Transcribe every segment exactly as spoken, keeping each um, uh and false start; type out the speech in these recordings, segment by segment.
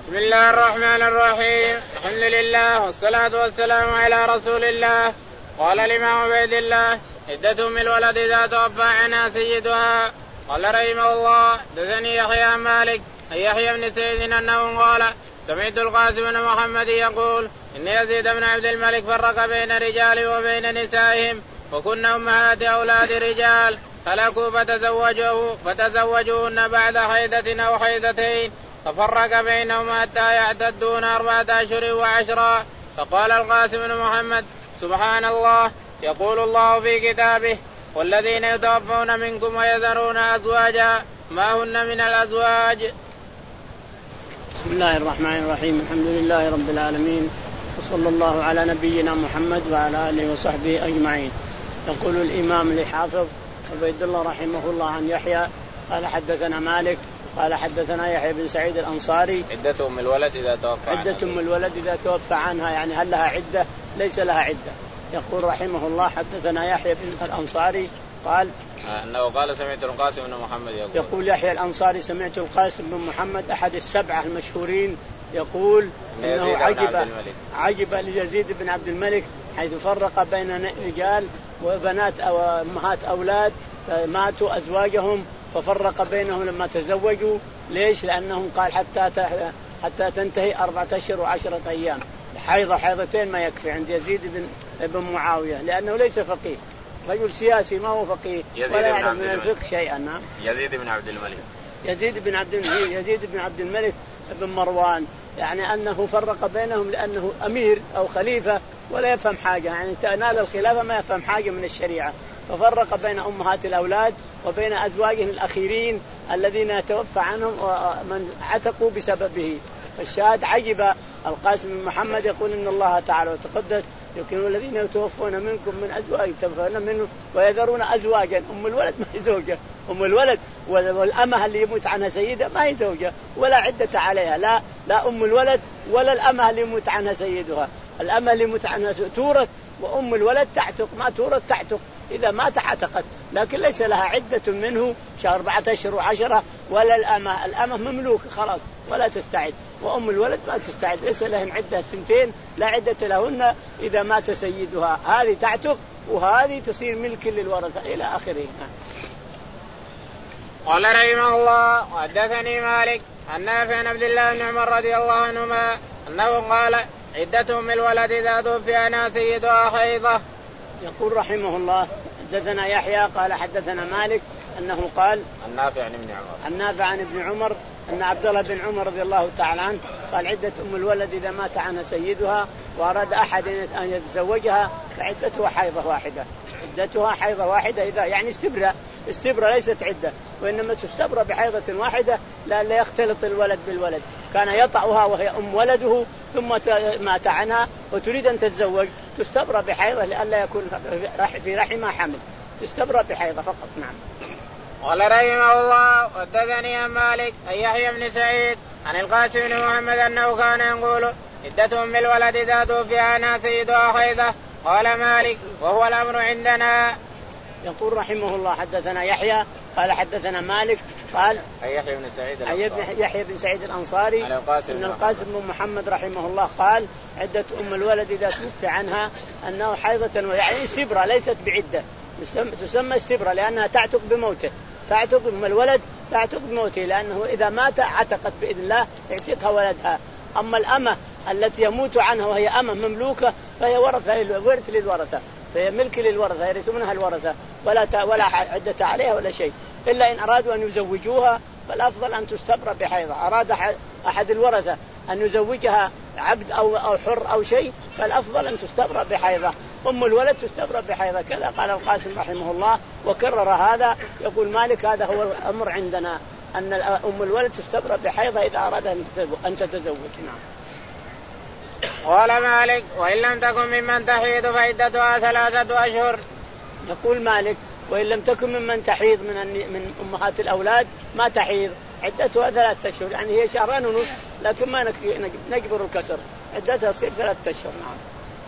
بسم الله الرحمن الرحيم. الحمد لله والصلاة والسلام على رسول الله. قال الإمام عبيد الله عدة من الولد إذا توفى عنها سيدها. قال رحمه الله حدثني يحيى عن مالك أن يحيى بن سعيد أنه قال سمعت القاسم بن محمد يقول إن يزيد بن عبد الملك فرق بين رجال وبين نسائهم وكنا أمهات أولاد رجال فلكوا فتزوجوا فتزوجوهن بعد حيضة أو حيضتين ففرق بينهم حتى يعتدون أربعة أشهر وعشرا. فقال القاسم بن محمد سبحان الله يقول الله في كتابه والذين يتوفون منكم ويذرون أزواجا ما هن من الأزواج. بسم الله الرحمن الرحيم. الحمد لله رب العالمين وصلى الله على نبينا محمد وعلى آله وصحبه أجمعين. يقول الإمام الحافظ عبيد الله رحمه الله عن يحيى قال حدثنا مالك قال حدثنا يحيى بن سعيد الأنصاري عدة أم الولد إذا توفى عنها عدة أم الولد إذا توفى عنها يعني هل لها عدة ليس لها عدة. يقول رحمه الله حدثنا يحيى بن الأنصاري قال أنه قال سمعت القاسم بن محمد يقول, يقول يحيى الأنصاري سمعت القاسم بن محمد أحد السبعة المشهورين يقول إنه عجب عجب ليزيد بن عبد الملك حيث فرق بين رجال وبنات أو أمهات أولاد ماتوا أزواجهم ففرق بينهم لما تزوجوا. ليش؟ لأنهم قال حتى حتى تنتهي أربعة أشهر وعشرة أيام حيضة حيضتين ما يكفي عند يزيد بن بن معاوية لأنه ليس فقيه رجل سياسي ما هو فقيه ولا يعلم من الفقه شيئا. يزيد بن عبد الملك يزيد بن عبد الملك يزيد بن عبد الملك بن مروان يعني أنه فرق بينهم لأنه أمير أو خليفة ولا يفهم حاجة يعني تنال الخلافة ما يفهم حاجة من الشريعة ففرق بين أمهات الأولاد وبين أزواجهم الأخيرين الذين يتوفى عنهم ومن عتقوا بسببه. الشاهد عجب القاسم بن محمد يقول إن الله تعالى وتقدس يمكن الذين يتوفون منكم من أزواج يتوفون منه ويذرون أزواجا أم الولد ما هي زوجة أم الولد والأمة اللي يموت عنها سيدة ما هي زوجة ولا عدة عليها لا لا أم الولد ولا الأمة اللي يموت عنها سيدها. الأمة اللي يموت عنها تورث وأم الولد تعتق ما تورث تعتق إذا مات عتقت لكن ليس لها عدة منه شهر أربعة أشهر وعشرة ولا الأمة الأمة مملوكة خلاص ولا تستعد وأم الولد ما تستعد ليس لهم عدة سنتين لا عدة لهن إذا مات سيدها هذه تعتق وهذه تصير ملك للورثة إلى آخره. قال رحمه الله وحدثني مالك عن نافع عن عبد الله بن عمر رضي الله عنهما أنه قال عدة من الولد إذا توفي عنها سيدها حيضة. يقول رحمه الله حدثنا يحيى قال حدثنا مالك أنه قال النافع عن ابن عمر النافع عن ابن عمر أن عبد الله بن عمر رضي الله تعالى عنه قال عدة أم الولد إذا مات عنها سيدها وأراد أحد أن يتزوجها فعدتها حيضة واحدة عدتها حيضة واحدة إذا يعني استبرأ استبرأ ليست عدة وإنما تستبرأ بحيضة واحدة لا لا يختلط الولد بالولد. كان يطعها وهي أم ولده ثم مات عنها وتريد أن تتزوج تستبرأ بحيضة لئلا يكون في رحمها حمل تستبرأ بحيضة فقط. نعم. قال رحمه الله وحدثني عن مالك أن يحيى بن سعيد عن القاسم بن محمد أنه كان يقول عدة أم الولد إذا توفي عنها سيدها حيضة. قال مالك وهو الأمر عندنا. يقول رحمه الله حدثنا يحيى قال حدثنا مالك قال يحيى بن سعيد الأنصاري يحيى بن سعيد الأنصاري أن القاسم بن محمد رحمه الله قال عدة أم الولد إذا توفي عنها أنه حيضة يعني استبرة ليست بعدة تسمى استبرة لأنها تعتق بموته تعتق أم الولد تعتق بموته لأنه إذا مات عتقت بإذن الله يعتقها ولدها. أما الأمة التي يموت عنها وهي أمة مملوكة فهي ورثة ورث للورثة فهي ملك للورثة يرثونها الورثة ولا ولا عدة عليها ولا شيء إلا إن أرادوا أن يزوجوها فالأفضل أن تستبرأ بحيضة. أراد أحد الورثة أن يزوجها عبد أو أو حر أو شيء فالأفضل أن تستبرأ بحيضة. أم الولد تستبرأ بحيضة كذا قال القاسم رحمه الله وكرر هذا. يقول مالك هذا هو الأمر عندنا أن أم الولد تستبرأ بحيضة إذا أراد أن تتزوج. نعم. قال مالك وإن لم تكن ممن تحيض فعدتها ثلاثة أشهر. يقول مالك وإن لم تكن ممن تحيض من من أمهات الأولاد ما تحيض عدتها ثلاثة أشهر يعني هي شهران ونصف لكن ما نجبر الكسر عدتها تصير ثلاثة أشهر. نعم.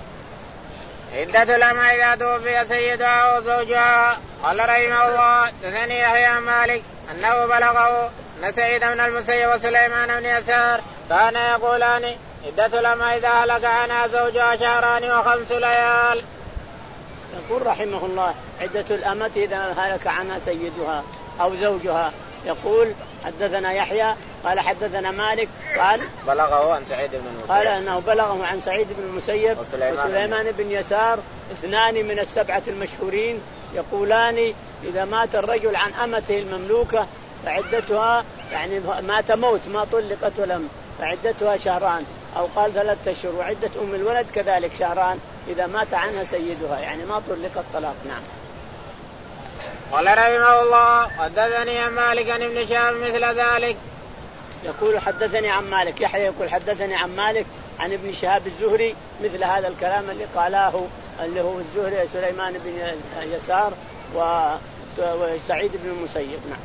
عدة الأمة إذا توفي سيدها وزوجها. قال رحمه الله حدثني يحيى عن مالك أنه بلغه أن سعيد بن المسيب وسليمان بن يسار كان يقولان عدة الأمة إذا هلك عنها زوجها شهران وخمس ليال. يقول رحمه الله عدة الأمة إذا هلك عنها سيدها أو زوجها. يقول حدثنا يحيى قال حدثنا مالك قال بلغه عن سعيد بن المسيب قال أنه بلغه عن سعيد بن المسيب وسليمان, وسليمان بن يسار اثنان من السبعة المشهورين يقولان إذا مات الرجل عن أمته المملوكة فعدتها يعني مات موت ما طلقت ولم فعدتها شهران أو قال ثلاثة أشهر وعدة أم الولد كذلك شهران إذا مات عنها سيدها يعني ما طلقت طلاق. نعم. قال رحمه الله حدثني عن مالك عن ابن شهاب مثل ذلك. يقول حدثني عن مالك يحيى يقول حدثني عن مالك عن ابن شهاب الزهري مثل هذا الكلام اللي قاله اللي هو الزهري سليمان بن يسار وسعيد بن المسيب. نعم.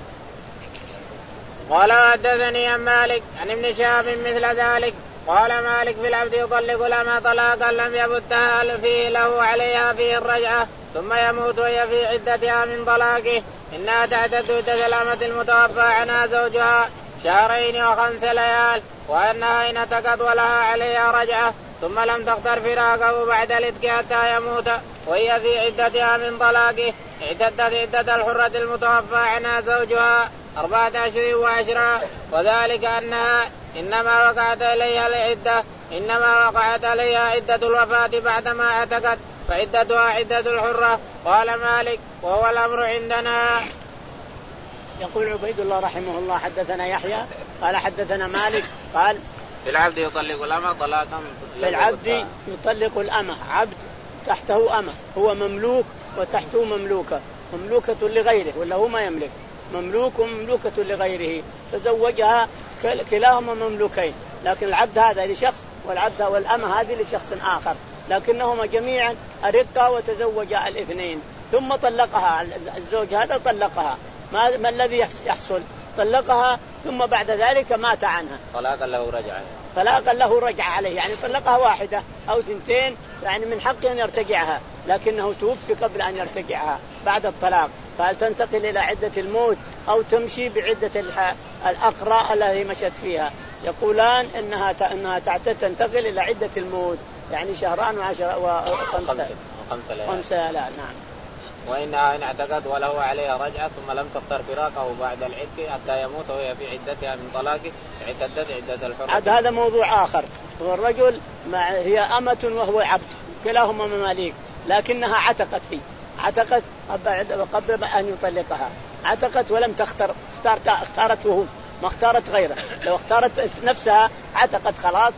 قال حدثني عن مالك عن ابن شهاب مثل ذلك. قال مالك في العبد يطلق الأمة طلاقا لم يبتها فيه له عليها فيه الرجعة ثم يموت وهي في عدتها من طلاقه إنها تعتد عدة الأمة المتوفى عنها زوجها شهرين وخمس ليال وأنها إن اعتقت ولها عليها رجعة ثم لم تختر فراقه بعد الإتك حتى يموت وهي في عدتها من طلاقه اعتدت عدة الحرة المتوفى عنها زوجها أربعة أشهر وعشرة وذلك أنها إنما وقعت عليها العدة إنما وقعت عليها عدة الوفاة بعدما اعتقت فعدتها عدة الحرة. قال مالك وهو الأمر عندنا. يقول عبيد الله رحمه الله حدثنا يحيى قال حدثنا مالك قال في العبد يطلق الأمة طلاقا في العبد يطلق الأمة عبد تحته أمة هو مملوك وتحته مملوكة مملوكة لغيره ولا هو ما يملك مملوك ومملوكة لغيره تزوجها كلاهما مملوكين لكن العبد هذا لشخص والعبد والأمة هذه لشخص آخر لكنهما جميعا أرقا وتزوجا الاثنين ثم طلقها الزوج هذا طلقها ما, ما الذي يحصل طلقها ثم بعد ذلك مات عنها طلاقا له رجع طلاقا له رجع عليه يعني طلقها واحدة أو ثنتين يعني من حقه أن يرتجعها لكنه توفي قبل أن يرتجعها بعد الطلاق فهل تنتقل إلى عدة الموت أو تمشي بعدة الأقراء التي مشت فيها. يقولان إنها إنها تعتد تنتقل إلى عدة الموت يعني شهران وعشرة وخمسة خمسة لا نعم. وإنها إن اعتقد وله عليها رجعة ثم لم تختر فراقه بعد العتق حتى يموت وهي في عدتها من طلاقه اعتدت عدة الحرة. عاد هذا موضوع آخر. هو الرجل مع هي أمة وهو عبد كلاهما مماليك لكنها عتقت فيه عتقت قبل أن يطلقها عتقت ولم تختر اختارت اختارت وهو ما اختارت غيره لو اختارت نفسها عتقت خلاص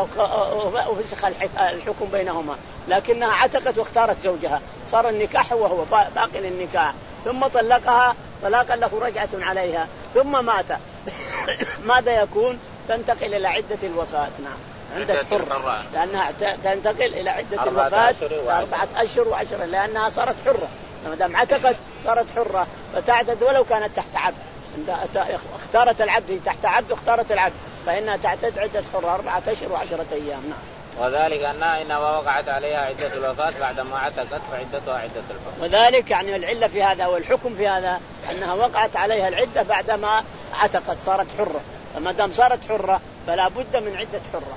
وفسخ الحكم بينهما لكنها عتقت واختارت زوجها صار النكاح وهو باقي النكاح ثم طلقها طلاقا له رجعة عليها ثم مات ماذا يكون تنتقل إلى عدة الوفاة. نعم عدة حرة لأنها تنتقل إلى عدة الوفاة أربعة أشهر وعشرة لأنها صارت حرة ما دام عتقت صارت حرة فتعتد ولو كانت تحت عبد اختارت العبد تحت عبد اختارت العبد فإنها تعتد عدة حرة أربعة أشهر وعشرة أيام. نعم. وذلك أنها إنما وقعت عليها عدة الوفاة بعدما عتقت فعدتها عدة الحرة. وذلك يعني العلة في هذا والحكم في هذا أنها وقعت عليها العدة بعدما عتقت صارت حرة فما دام صارت حرة فلا بد من عدة حرة.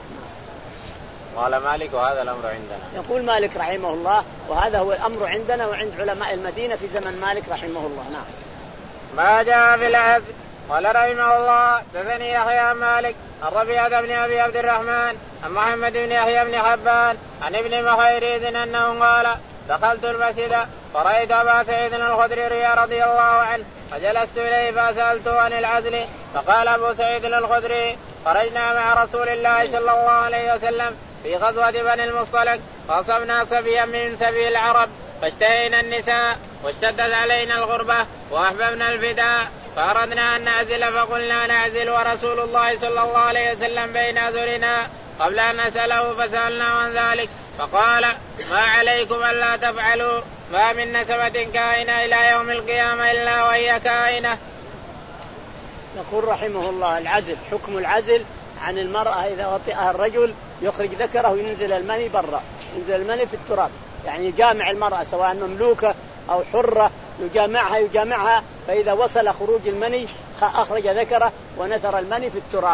قال مالك وهذا الأمر عندنا. يقول مالك رحمه الله وهذا هو الأمر عندنا وعند علماء المدينة في زمن مالك رحمه الله. نعم. ما جاء في العزل. قال رحمه الله حدثني يحيى مالك عن ربيعة بن أبي عبد الرحمن عن محمد بن يحيى بن حبان عن ابن مخيريز أنه قال دخلت المسجد فرأيت أبا سعيد الخدري رضي الله عنه فجلست إليه فسألته عن العزل فقال أبو سعيد الخدري خرجنا مع رسول الله صلى الله عليه وسلم في غزوة بني المصطلق فأصبنا صبيا من سبي العرب فاشتهينا النساء واشتدت علينا الغربة وأحببنا الفداء فأردنا أن نعزل فقلنا نعزل ورسول الله صلى الله عليه وسلم بين أذرنا قبل أن نسأله فسألنا عن ذلك فقال ما عليكم ألا تفعلوا ما من نسبة كائنة إلى يوم القيامة إلا وهي كائنة. يقول رحمه الله العزل حكم العزل عن المرأة إذا وطئها الرجل يخرج ذكره وينزل المني برا ينزل المني في التراب يعني يجامع المرأة سواء مملوكة أو حرة يجامعها يجامعها فإذا وصل خروج المني أخرج ذكره ونثر المني في التراب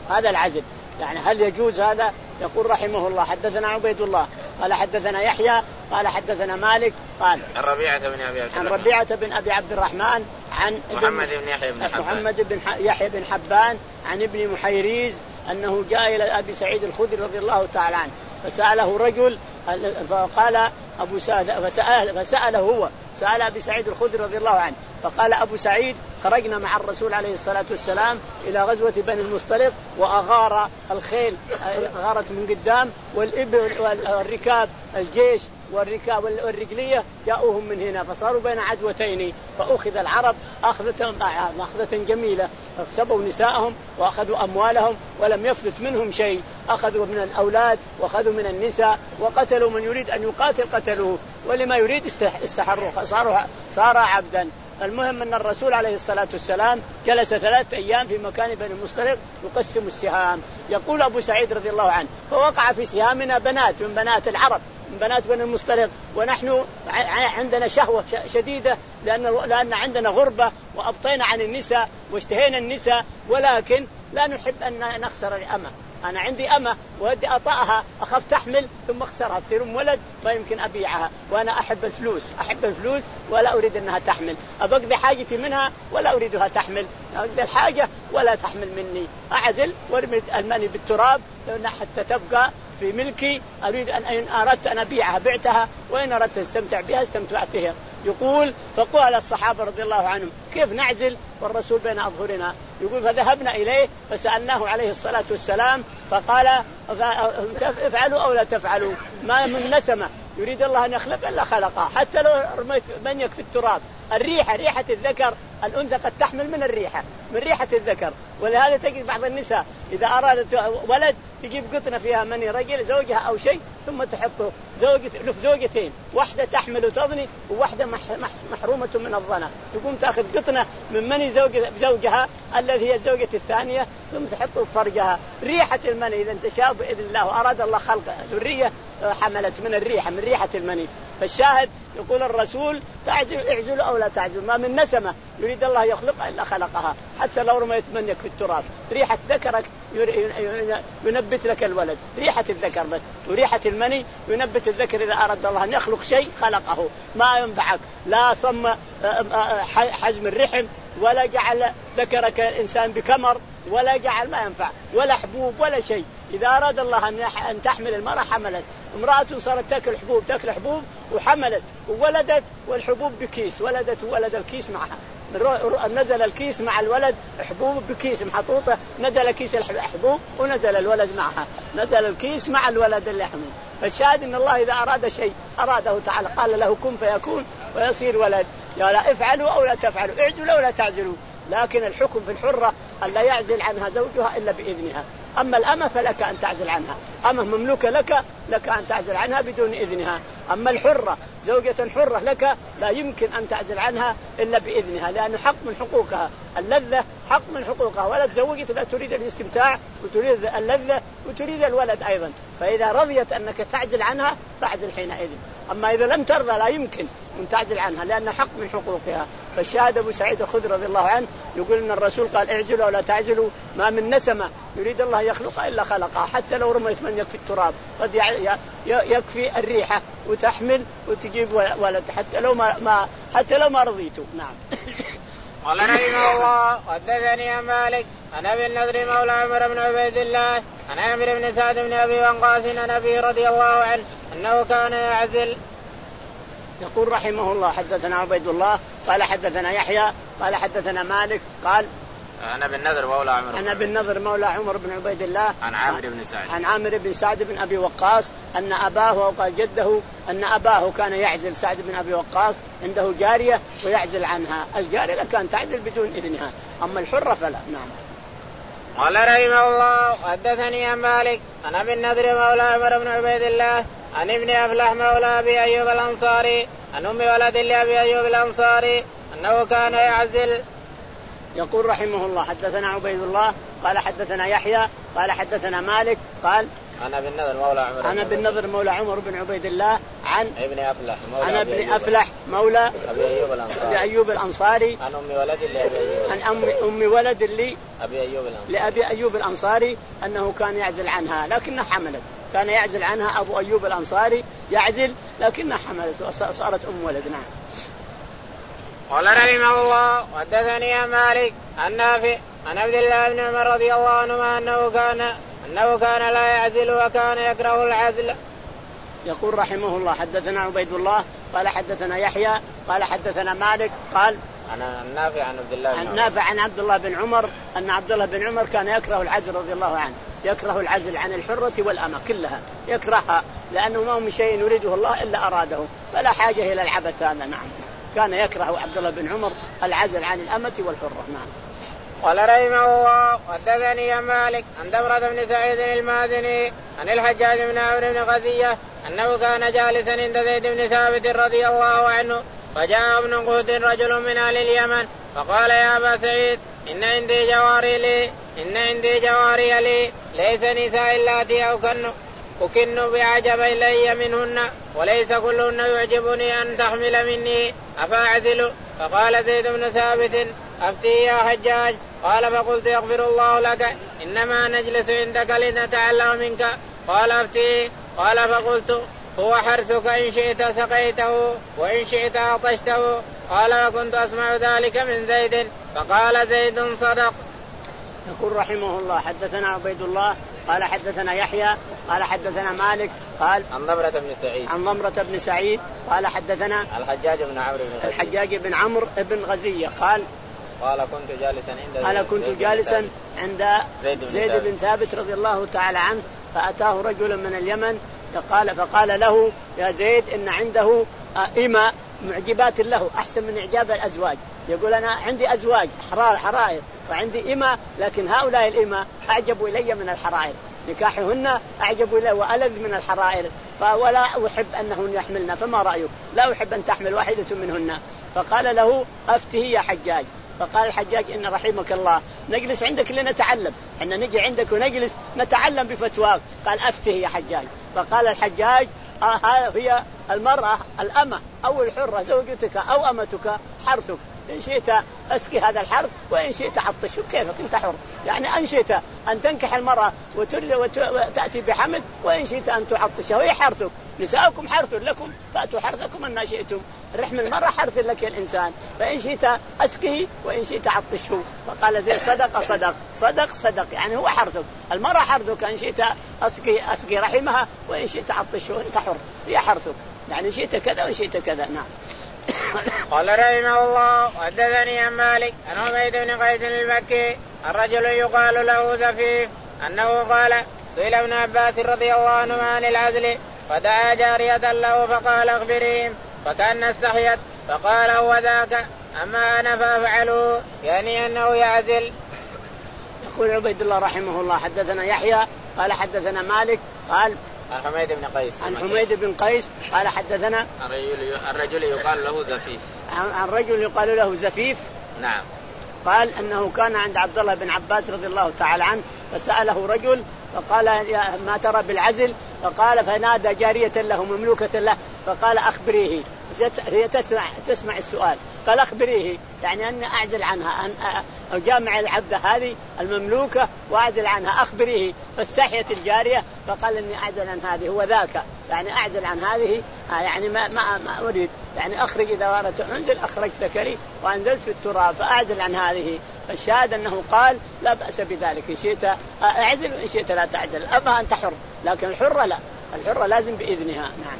هذا العزل. يعني هل يجوز هذا؟ يقول رحمه الله حدثنا عبيد الله قال حدثنا يحيى قال حدثنا مالك قال عن ربيعة بن أبي عبد عن ربيعة بن أبي عبد الرحمن عن محمد بن يحيى بن حبان محمد بن يحيى بن حبان عن ابن محيريز أنه جاء إلى أبي سعيد الخدري رضي الله تعالى عنه فسأله رجل فقال أبو سعيد فسأل فسأله هو سأل أبي سعيد الخدري رضي الله عنه فقال أبو سعيد خرجنا مع الرسول عليه الصلاة والسلام إلى غزوة بني المصطلق وأغار الخيل غارت من قدام والإبل والركاب الجيش والركاب والرجلية جاءوهم من هنا فصاروا بين عدوتين فأخذ العرب أخذة أخذة جميلة اغتصبوا نساءهم وأخذوا أموالهم ولم يفلت منهم شيء أخذوا من الأولاد وأخذوا من النساء وقتلوا من يريد أن يقاتل قتلوه ولما يريد استحروا صاروا صار عبدا. المهم أن الرسول عليه الصلاة والسلام جلس ثلاثة أيام في مكان بني المصطلق يقسم السهام. يقول أبو سعيد رضي الله عنه فوقع في سهامنا بنات من بنات العرب من بنات بني المصطلق ونحن عندنا شهوة شديدة لأن, لأن عندنا غربة وأبطينا عن النساء واشتهينا النساء ولكن لا نحب أن نخسر الأمة. أنا عندي أمة وأدي أطأها أخاف تحمل ثم أخسرها تصير ولد ما يمكن أبيعها وأنا أحب الفلوس أحب الفلوس ولا أريد أنها تحمل أبقضي حاجتي منها ولا أريدها تحمل أقضي الحاجة ولا تحمل مني أعزل وارمي المني بالتراب حتى تبقى في ملكي. أريد أن أردت أن أبيعها بعتها وإن أردت أن استمتع بها استمتعت بها. يقول فقال الصحابة رضي الله عنهم كيف نعزل والرسول بين أظهرنا؟ يقول فذهبنا إليه فسألناه عليه الصلاة والسلام فقال افعلوا أو لا تفعلوا ما من نسمة يريد الله أن يخلق إلا خلقه حتى لو رميت منيك في التراب. الريحة ريحة الذكر الأنثى قد تحمل من الريحة من ريحة الذكر ولهذا تجد بعض النساء إذا أرادت ولد تجيب قطنة فيها مني رجل زوجها أو شيء ثم تحطه زوجة له زوجتين واحدة تحمل وتظني وواحدة محرومة من الظنا تقوم تأخذ قطنة من مني زوجها, زوجها الذي هي الزوجة الثانية ثم تحطه في فرجها. ريحة المني إذا انتشاء بإذن الله وأراد الله خلق ذرية حملت من الريحة من ريحة المني. فالشاهد يقول الرسول تعزل اعزلوا أو لا تعزلوا ما من نسمة يريد الله يخلقها إلا خلقها حتى لو رميت منك في التراب ريحة ذكرك ينبت لك الولد ريحة الذكر بس وريحة المني ينبت الذكر. إذا أراد الله أن يخلق شيء خلقه ما ينفعك لا صم حزم الرحم ولا جعل ذكرك إنسان بكمر ولا جعل ما ينفع ولا حبوب ولا شيء. إذا أراد الله أن تحمل المرأة حملت. امرأة صارت تأكل حبوب تأكل حبوب وحملت وولدت والحبوب بكيس ولدت وولد الكيس معها نزل الكيس مع الولد حبوب بكيس محطوطة نزل كيس الحبوب ونزل الولد معها نزل الكيس مع الولد اللي حمل. فالشاهد إن الله إذا أراد شيء أراده تعالى قال له كن فيكون ويصير ولد. يا لا افعلوا أو لا تفعلوا اعزلوا أو لا تعزلوا. لكن الحكم في الحرة أن لا يعزل عنها زوجها إلا بإذنها. أما الأمة فلك أن تعزل عنها أمة مملوكة لك لك أن تعزل عنها بدون إذنها. أما الحرة زوجة حرة لك لا يمكن أن تعزل عنها إلا بإذنها لأنه حق من حقوقها. اللذة حق من حقوقها ولا تزوجت لا تريد الاستمتاع وتريد اللذة وتريد الولد أيضا. فإذا رضيت أنك تعزل عنها فاعزل حينئذ. أما إذا لم ترضى لا يمكن أن تعزل عنها لأنه حق من حقوقها. فالشاهد أبو سعيد الخدري رضي الله عنه يقول إن الرسول قال اعزلوا ولا تعزلوا ما من نسمة يريد الله يخلق إلا خلقها حتى لو رميت منك في التراب قد يكفي الريحة وتحمل وتجيب ولد حتى لو ما, ما حتى لو ما رضيته. نعم. قال رحمه الله حدثني مالك عن ابي النضر مولى عمر بن عبيد الله عن عامر بن سعد بن ابي وقاص عن ابي رضي الله عنه انه كان يعزل. يقول رحمه الله حدثنا عبيد الله قال حدثنا يحيى قال حدثنا مالك قال أنا بالنذر مولى عمر أنا بالنذر مولى عمر بن عبيد الله عن عامر بن سعد عن عامر بن سعد بن أبي وقاص أن أباه وقال جده أن أباه كان يعزل سعد بن أبي وقاص عنده جارية ويعزل عنها. الجارية كان تعزل بدون إذنها أما الحرة فلا. نعم. قال رحمه الله حدثني مالك أنا بالنذر مولى عمر بن عبيد الله عن ابن أفلح مولى أبي أيوب الأنصاري عن أم ولد لأبي أيوب الأنصاري أنه كان يعزل. يقول رحمه الله حدثنا عبيد الله قال حدثنا يحيى قال حدثنا مالك قال أنا بالنذر مولى عمر أنا بالنذر مولى عمر بن عبيد الله عن ابن أفلح مولى أنا ابن أفلح مولى أبي أيوب الأنصاري أبي أيوب الأنصاري عن أم ولد لأبي أيوب عن أم أم ولد لي أبي أيوب الأنصاري لأبي أيوب الأنصاري أنه كان يعزل عنها لكنها حملت. كان يعزل عنها أبو أيوب الأنصاري يعزل لكنها حملت وصارت أم ولد. نعم. قال رحمه الله حدثني مالك عن نافع عن عبد الله بن عمر رضي الله عنهما أنه كان أنه كان لا يعزل وكان يكره العزل. يقول رحمه الله حدثنا عبيد الله قال حدثنا يحيى قال حدثنا مالك قال عن نافع عن عبد الله بن عن نافع عن عبد الله بن عمر أن عبد الله بن عمر كان يكره العزل رضي الله عنه. يكره العزل عن الحرة والأمة كلها يكرهها لأنه ما من شيء يريده الله إلا أراده فلا حاجة إلى العبث هذا. نعم. كان يكره عبد الله بن عمر العزل عن الأمة والحرة. نعم. قال رحمه الله حدثني مالك عن دمرة بن سعيد المازني عن الحجاج بن عمرو بن غزية أنه كان جالسا عند زيد بن ثابت رضي الله عنه فجاء ابن قهد رجل من أهل اليمن فقال يا أبا سعيد إن عندي جواري لي إن عندي جواري لي ليس نساء اللاتي أكن أكن بعجب إلي منهن وليس كلهن يعجبني أن تحمل مني أفأعزل. فقال زيد بن ثابت أفتي يا حجاج. قال فقلت يغفر الله لك إنما نجلس عندك لنتعلم منك. قال أفتي. قال فقلت هو حرثك إن شئت سقيته وإن شئت أعطشته. قال وكنت أسمع ذلك من زيد. فقال زيد صدق. يقول رحمه الله حدثنا عبيد الله قال حدثنا يحيى قال حدثنا مالك قال عن ضمرة بن سعيد عن ضمرة بن سعيد قال حدثنا الحجاج بن عمرو بن غزية الحجاج بن عمرو بن غزية قال قال كنت جالسا عند أنا كنت جالسا عند زيد بن, زيد بن ثابت رضي الله تعالى عنه فأتاه رجل من اليمن فقال فقال له يا زيد إن عنده إماء معجبات له أحسن من إعجاب الأزواج. يقول أنا عندي أزواج حرائر وعندي إماء لكن هؤلاء الإماء أعجبوا إلي من الحرائر نكاحهن أعجبوا إلي وألذ من الحرائر ولا أحب أنهن يحملن فما رأيك؟ لا أحب أن تحمل واحدة منهن. فقال له أفته يا حجاج. فقال الحجاج إن رحمك الله نجلس عندك لنتعلم إحنا نجي عندك ونجلس نتعلم بفتواك. قال أفته يا حجاج. فقال الحجاج آه هي المرأة الأمة أو الحرة زوجتك أو أمتك حرثك إن شئت أسقي هذا الحرث وإن شئت عطشه كيفك أنت حر. يعني أن شئت أن تنكح المرأة وتأتي بحمل وإن شئت أن تعطشه وهي حرثك. نساؤكم حرث لكم فأتوا حرثكم أن شئتم. رحم المرأة حرث لك الإنسان فإن شئت أسقه وإن شئت عطشه. فقال زيد صدق صدق صدق صدق يعني هو حرثك المرأة حرثك إن شئت أسقي أسقي رحمها وإن شئت عطشه أنت حر هي حرثك يعني شئت كذا وإن شئت كذا. نعم. قال رحمه الله حدثني عن مالك عن عبيد بن قيس المكي الرجل يقال له زفيف أنه قال سئل ابن عباس رضي الله عنهما عن العزل فدعا جارية له فقال اخبريهم فكان استحيت فقال هو ذاك أما أنا فأفعله يعني أنه يعزل. يقول عبيد الله رحمه الله حدثنا يحيى قال حدثنا مالك قال عن حميد بن قيس عن حميد بن قيس قال حدثنا الرجل, الرجل يقال له زفيف عن رجل يقال له زفيف. نعم. قال أنه كان عند عبد الله بن عباس رضي الله تعالى عنه فسأله رجل فقال ما ترى بالعزل؟ فقال فنادى جارية له مملوكة له فقال أخبريه. هي تسمع تسمع السؤال قال أخبريه يعني أن أعزل عنها أن أجامع العبد هذه المملوكة وأعزل عنها أخبريه. فاستحيت الجارية فقال إني أعزل عن هذه هو ذاك يعني أعزل عن هذه يعني ما, ما, ما أريد يعني أخرج إذا أردت أنزل أخرج ذكري وأنزلت في التراب فأعزل عن هذه. فالشاهد أنه قال لا بأس بذلك إن شئت أعزل وإن شئت لا تعزل أبها أنت حر لكن الحرة لا الحرة لازم بإذنها. نعم.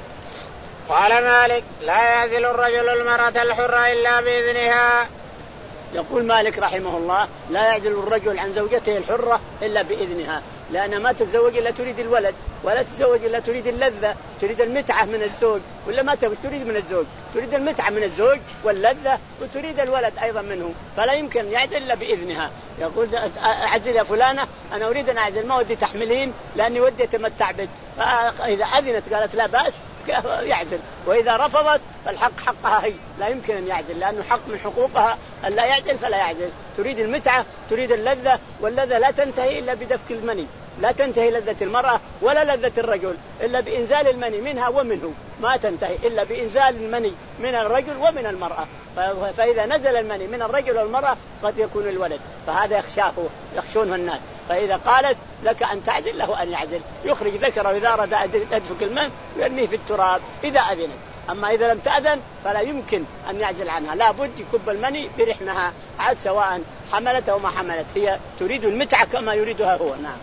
قال مالك لا يعزل الرجل المرأة الحرة إلا بإذنها. يقول مالك رحمه الله لا يعزل الرجل عن زوجته الحرة إلا بإذنها لأن ما تتزوج إلا تريد الولد ولا تتزوج إلا تريد اللذة تريد المتعة من الزوج ولا ما تريد من الزوج تريد المتعة من الزوج واللذة وتريد الولد أيضا منه فلا يمكن يعزل إلا بإذنها. يقول أعزل يا فلانة أنا أريد أن أعزل ما ودي تحملين لأني ودي أتمتع بك. فإذا أذنت قالت لا بأس يعزل وإذا رفضت فالحق حقها هي لا يمكن أن يعزل لأنه حق من حقوقها أن لا يعزل فلا يعزل. تريد المتعة تريد اللذة واللذة لا تنتهي إلا بدفك المني لا تنتهي لذة المرأة ولا لذة الرجل إلا بإنزال المني منها ومنه، ما تنتهي إلا بإنزال المني من الرجل ومن المرأة. فإذا نزل المني من الرجل والمرأة قد يكون الولد، فهذا يخشاه يخشونه الناس. فإذا قالت لك أن تعزل له أن يعزل، يخرج ذكره إذا أراد أن يدفك الماء ويرميه في التراب إذا أذنت. أما إذا لم تأذن فلا يمكن أن يعزل عنها، لا بد يكب المني برحمها عاد سواء حملت أو ما حملت، هي تريد المتعة كما يريدها هو. نعم.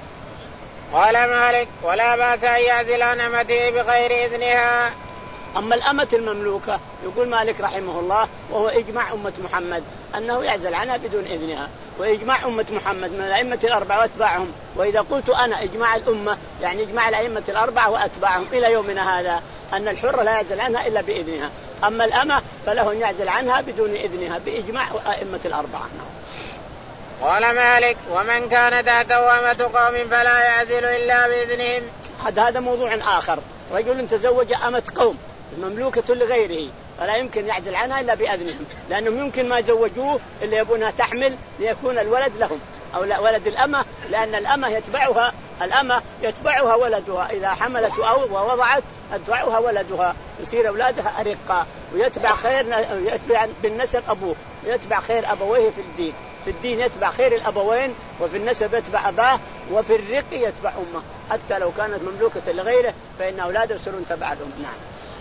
قال مالك ولا بأس أن يعزل عن أمته بغير إذنها. أما الأمة المملوكة يقول مالك رحمه الله وهو إجماع أمة محمد أنه يعزل عنها بدون إذنها، وإجماع أمة محمد من الأئمة الأربعة وأتباعهم. وإذا قلت أنا إجماع الأمة يعني إجماع الأئمة الأربعة وأتباعهم إلى يومنا هذا أن الحرة لا يعزل عنها إلا بإذنها، أما الأمة فله أن يعزل عنها بدون إذنها بإجماع أئمة الأربعة. قال مالك ومن كان تحته أمة قوم فلا يعزل إلا بإذنهم. هذا موضوع آخر، رجل تزوج أمة قوم مملوكة لغيره فلا يمكن يعزل عنها إلا بإذنهم، لأنهم يمكن ما يزوجوه اللي يبونها تحمل ليكون الولد لهم أو لا ولد الأمة، لأن الأمة يتبعها الأمة يتبعها ولدها إذا حملت أو ووضعت يتبعها ولدها، يصير أولادها أرقاء ويتبع خير يتبع بالنسب أبوه ويتبع خير أبويه في الدين. في الدين يتبع خير الأبوين، وفي النسب يتبع أباه، وفي الرق يتبع أمه، حتى لو كانت مملوكة لغيره فإن أولاده يصيرون تبع الأم. نعم.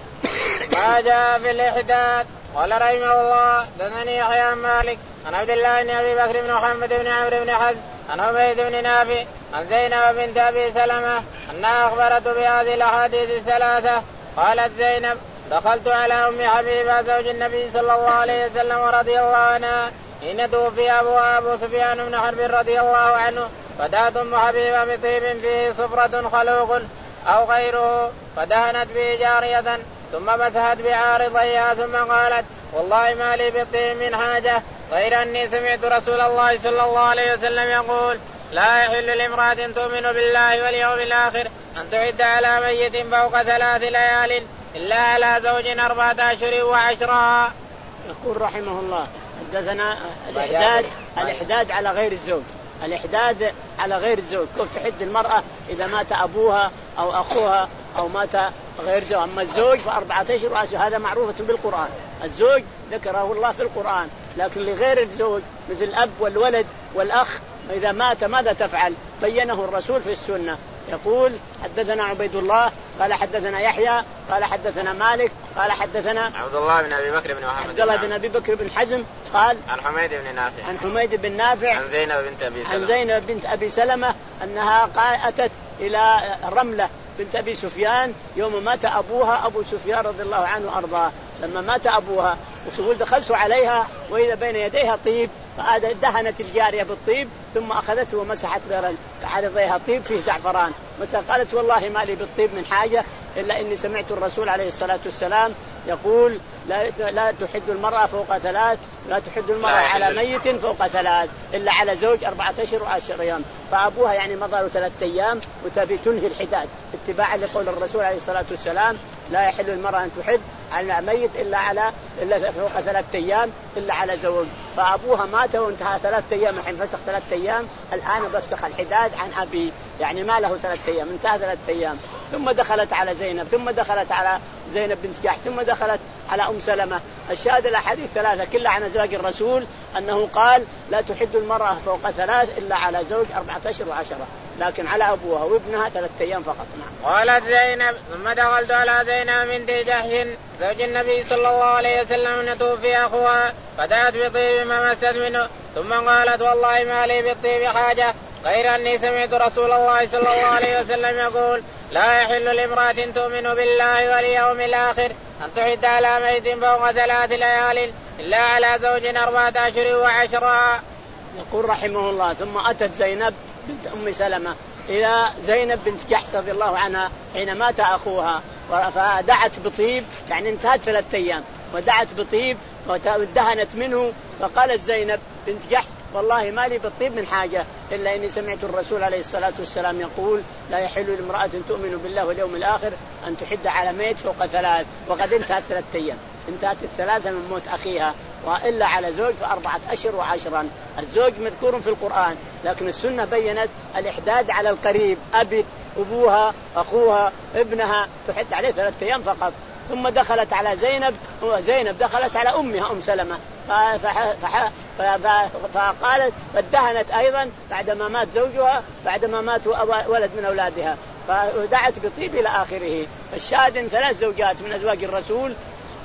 ما جاء في الإحداث. قال رحمه الله دثني يحيى عن مالك عن عبد الله بن أبي بكر بن محمد بن عمرو بن حزم عن عبيد بن نافع عن زينب بنت أبي سلمة أنها أخبرته بهذه الأحاديث الثلاثة. قالت زينب دخلت على أم حبيبة زوج النبي صلى الله عليه وسلم ورضي الله عنها حين توفي أبوها أبو سفيان بن حرب رضي الله عنه، فدعت أم حبيبة بطيب فيه صفرة خلوق أو غيره فدهنت به جارية ثم مسحت بعارضيها ثم قالت والله ما لي بالطيب من حاجة غير أني سمعت رسول الله صلى الله عليه وسلم يقول لا يحل لامرأة تؤمن بالله واليوم الآخر أن تعد على ميت فوق ثلاث ليال إلا على زوج أربعة أشهر وعشرها. يقول رحمه الله حدثنا الإحداد الإحداد على غير الزوج الإحداد على غير الزوج كيف تحد المرأة إذا مات أبوها أو أخوها أو مات غير زوج. أما الزوج فأربعة أشهر وعشرة هذا معروفة بالقرآن، الزوج ذكره الله في القرآن. لكن لغير الزوج مثل الأب والولد والأخ إذا مات ماذا تفعل؟ بينه الرسول في السنة. يقول حدثنا عبيد الله قال حدثنا يحيى قال حدثنا مالك قال حدثنا عبد الله بن أبي بكر بن محمد عبد الله بن أبي بكر بن حزم قال عن حميد بن نافع عن حميد بن نافع عن زينب بنت أبي سلمة عن زينب بنت أبي سلمة أنها أتت إلى رملة بنت أبي سفيان يوم مات أبوها أبو سفيان رضي الله عنه وأرضاه. لما مات أبوها وتقول دخلت عليها وإذا بين يديها طيب فدهنت الجارية بالطيب ثم أخذته ومسحت بعرضيها طيب فيه زعفران. قالت والله ما لي بالطيب من حاجة إلا إني سمعت الرسول عليه الصلاة والسلام يقول لا لا تحد المرأة فوق ثلاث لا تحد المرأة على ميت فوق ثلاث إلا على زوج أربعة أشهر وعشر أيام. فأبوها يعني مضى له ثلاثة أيام وتبي تنهي الحداد اتباعا لقول الرسول عليه الصلاة والسلام لا يحل المرأة أن تحد على ميت إلا على إلا فوق ثلاثة أيام إلا على زوج. فأبوها مات وانتهى ثلاثة أيام الحين فسخ ثلاثة أيام الآن بفسخ الحداد عن أبي يعني ما له ثلاثة أيام انتهى ثلاثة أيام. ثم دخلت على زينب ثم دخلت على زينب بنت جحش ثم دخلت على أم سلمة. الشاهد الأحاديث ثلاثة كلها عن زواج الرسول أنه قال لا تحد المرأة فوق ثلاث إلا على زوج أربعة أشهر وعشرة لكن على أبوها وابنها ثلاثة أيام فقط. نعم. قالت زينب ثم دخلت على زينب بنت جحش زوج النبي صلى الله عليه وسلم أن توفي أخوها فدعت بطيب ما مست منه ثم قالت والله ما لي بالطيب حاجة غير أني سمعت رسول الله صلى الله عليه وسلم يقول لا يحل لامرأة تؤمن بالله واليوم الآخر أن تعد على ميت فوق ثلاث ليال إلا على زوج أربعة أشهر وعشرة. يقول رحمه الله ثم أتت زينب بنت أم سلمة إلى زينب بنت جحش رضي الله عنها حين مات أخوها فدعت بطيب يعني انتهت ثلاثة أيام ودعت بطيب ودهنت منه. فقالت زينب بنت جحش والله ما لي بالطيب من حاجة إلا إني سمعت الرسول عليه الصلاة والسلام يقول لا يحل لامرأة تؤمن بالله واليوم الآخر أن تحد على ميت فوق ثلاث وقد انتهت ثلاثة أيام انتهت الثلاثة من موت أخيها وإلا على زوج فأربعة أشهر وعشرا. الزوج مذكور في القرآن لكن السنة بينت الإحداد على القريب، أبي أبوها أخوها ابنها تحد عليه ثلاثة أيام فقط. ثم دخلت على زينب، وزينب دخلت على أمها أم سلمة فقالت فادهنت أيضا بعدما مات زوجها، بعدما مات ولد من أولادها، فدعت بطيب إلى آخره. الشاهد ثلاث زوجات من أزواج الرسول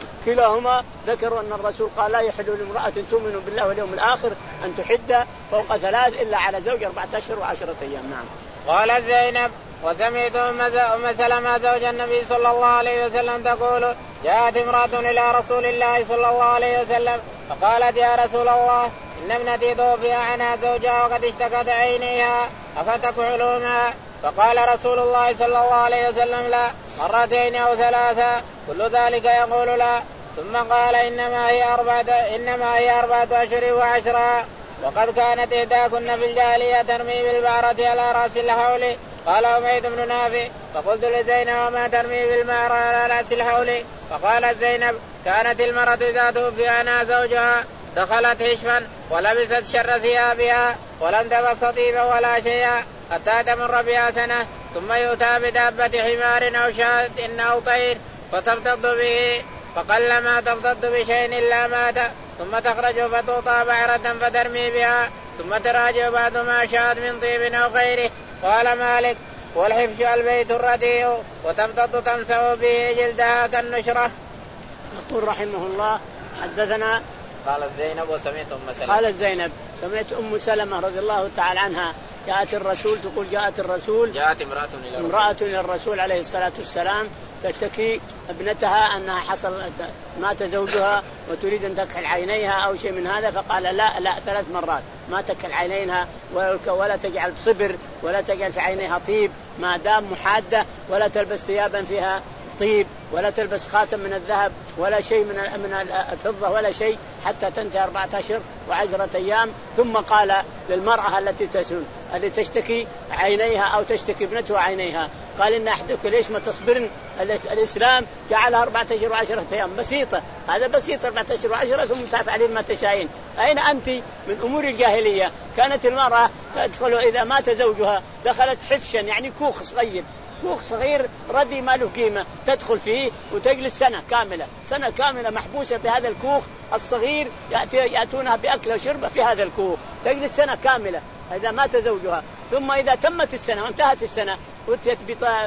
كلاهما ذكروا أن الرسول قال لا يحل لامرأة تؤمن بالله واليوم الآخر أن تحد فوق ثلاث إلا على زوج أربعة أشهر وعشرة أيام. نعم. قال زينب وسمعت أم سلمة زوج النبي صلى الله عليه وسلم تقول جاءت امرأة إلى رسول الله صلى الله عليه وسلم فقالت يا رسول الله إن ابنتي توفي عنها زوجها وقد اشتكت عينيها أفتكحلهما؟ فقال رسول الله صلى الله عليه وسلم لا، مرتين أو ثلاثة كل ذلك يقول لا. ثم قال إنما هي أربعة إنما هي أربعة أشهر وعشرة، وقد كانت إحداكن في الجاهلية ترمي بالبعرة على رأس الحول. قال عبيد بن نافع فقلت لزينب وما ترمي بالبعرة على رأس الحول؟ فقالت زينب كانت المرأة إذا توفي عنها زوجها دخلت هشفا ولبست شر ثيابها ولم تبص طيبا ولا شيئا حتى تمر بها سنة، ثم يؤتى بدابة حمار أو شاة أو طير فتفتض به، فقلما تفتض بشيء إلا مات، ثم تخرج فتوطى بعرة فترمي بها، ثم تراجع بعد ما شاءت من طيب أو غيره. قال مالك والحفش البيت الرديء وتفتض تمسح به جلدها كالنشرة. يقول رحمه الله حدثنا قالت زينب وسمعت أم سلمة قالت زينب سمعت أم سلمة رضي الله تعالى عنها جاءت الرسول تقول جاءت الرسول جاءت امرأة إلى امرأة إلى الرسول عليه الصلاة والسلام تشتكي ابنتها أنها حصل مات زوجها وتريد أن تكحل عينيها أو شيء من هذا، فقال لا لا ثلاث مرات ما تكحل عينيها ولا تجعل صبر ولا تجعل في عينيها طيب ما دام محادة، ولا تلبس ثيابا فيها طيب ولا تلبس خاتم من الذهب ولا شيء من من الفضة ولا شيء حتى تنتهي أربعة أشهر وعشرة أيام. ثم قال للمرأة التي تسول التي تشتكي عينيها أو تشتكي ابنتها عينيها قال إن أحدك ليش ما تصبرن؟ الإسلام جعلها أربعة أشهر وعشرة أيام بسيطة، هذا بسيط أربعة أشهر وعشرة ثم تفعلين ما تشاءين. أين أنت من أمور الجاهلية؟ كانت المرأة تدخل إذا مات زوجها دخلت حفشا يعني كوخ صغير كوخ صغير ردي ما له قيمة تدخل فيه وتجلس سنة كاملة سنة كاملة محبوسة في هذا الكوخ الصغير، يأتونها بأكل وشرب في هذا الكوخ تجلس سنة كاملة إذا مات زوجها. ثم إذا تمت السنة وانتهت السنة أتيت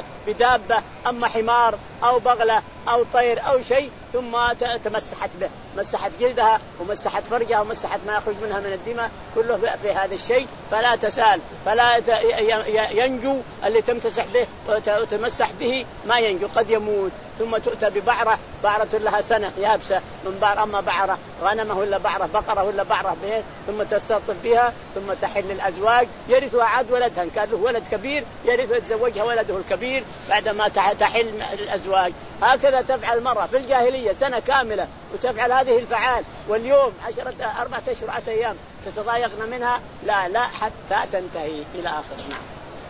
بدابة أما حمار أو بغلة أو طير أو شيء ثم تمسحت به، مسحت جلدها ومسحت فرجها ومسحت ما يخرج منها من الدماء كله في هذا الشيء، فلا تسال فلا ينجو اللي تمتسح به وتمسح به ما ينجو قد يموت. ثم تؤتى ببعرة بعرة لها سنة يابسة من بعر أما بعرة غنمه ولا بعرة بقرة ولا بعرة به ثم تستلطف بها ثم تحل الأزواج يرثها عاد ولدها كان له ولد كبير يرث يتزوجها ولده الكبير بعدما تحل الأزواج. هكذا تفعل المرأة في الجاهلية سنة كاملة وتفعل هذه الفعال، واليوم عشرة أربعة أشهر عشرة أيام تتضايقن منها لا لا حتى تنتهي إلى آخر. نعم.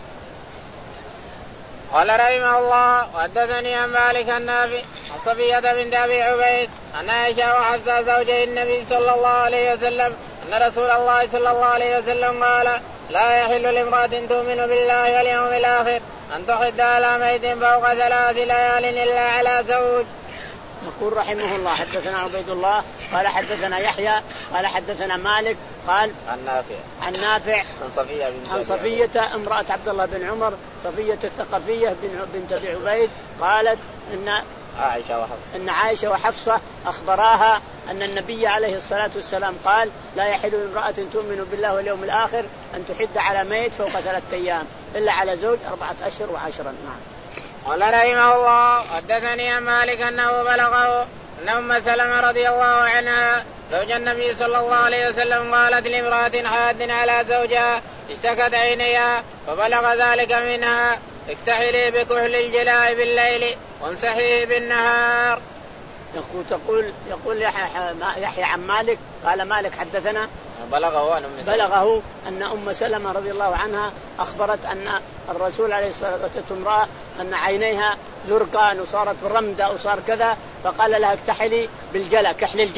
قال رحمه الله وحدثني عن مالك النافع عن صفية بنت أبي عبيد أن عائشة وحفصة زوجي النبي صلى الله عليه وسلم أن رسول الله صلى الله عليه وسلم قال لا يحل لامرأة تؤمن بالله واليوم الآخر أن تحد على ميت فوق ثلاث ليال إلا على زوج. يقول رحمه الله حدثنا عبيد الله قال حدثنا يحيى قال حدثنا مالك قال عن نافع عن نافع عن صفية بنت عن صفية امرأة عبد الله بن عمر صفية الثقفية بنت أبي عبيد قالت إن عائشة وحفصة إن عائشة وحفصة أخبراها أن النبي عليه الصلاة والسلام قال لا يحل لامرأة تؤمن بالله واليوم الآخر أن تحد على ميت فوق ثلاثة أيام إلا على زوج أربعة أشهر وعشرا. نعم. قال رحمه الله حدثني عن مالك أنه بلغه أن أم سلمة رضي الله عنها زوج النبي صلى الله عليه وسلم قالت لامرأة حاد على زوجها اشتكت عينيها فبلغ ذلك منها اكتحلي بكحل الجلاء بالليل وامسحيه بالنهار. يقول تقول يقول يحيى عن مالك قال مالك حدثنا بلغه أن أم سلمة بلغه أن أم سلمة رضي الله عنها أخبرت أن الرسول عليه الصلاة والسلام امرأة أن عينيها زرقان وصارت رمدة وصار كذا فقال لها اكتحلي بالجلى كحل الجلى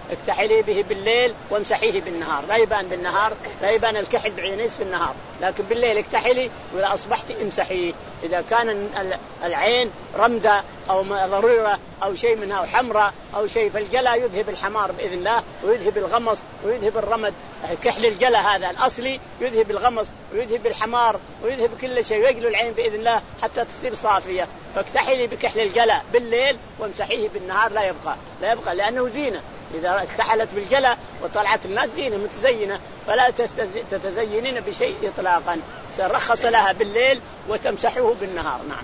اكتحلي به بالليل وامسحيه بالنهار، لا يبان بالنهار، لا يبان الكحل بعينيس في النهار، لكن بالليل اكتحلي وإذا أصبحت امسحيه. إذا كان العين رمدة أو ضريرة أو شيء منها أو حمراء أو شيء، فالجلى يذهب الحمار بإذن الله ويذهب الغمص ويذهب الرمد. كحل الجلى هذا الأصلي يذهب الغمص ويذهب الحمار ويذهب كل شيء ويجلو العين بإذن الله حتى تصير صافية. فاكتحلي بكحل الجلى بالليل وامسحيه بالنهار، لا يبقى لا يبقى لأنه زينة. إذا اكتحلت بالجلى وطلعت الناس زينة متزينة، فلا تتزينين بشيء إطلاقا، سرخص لها بالليل وتمسحه بالنهار. نعم.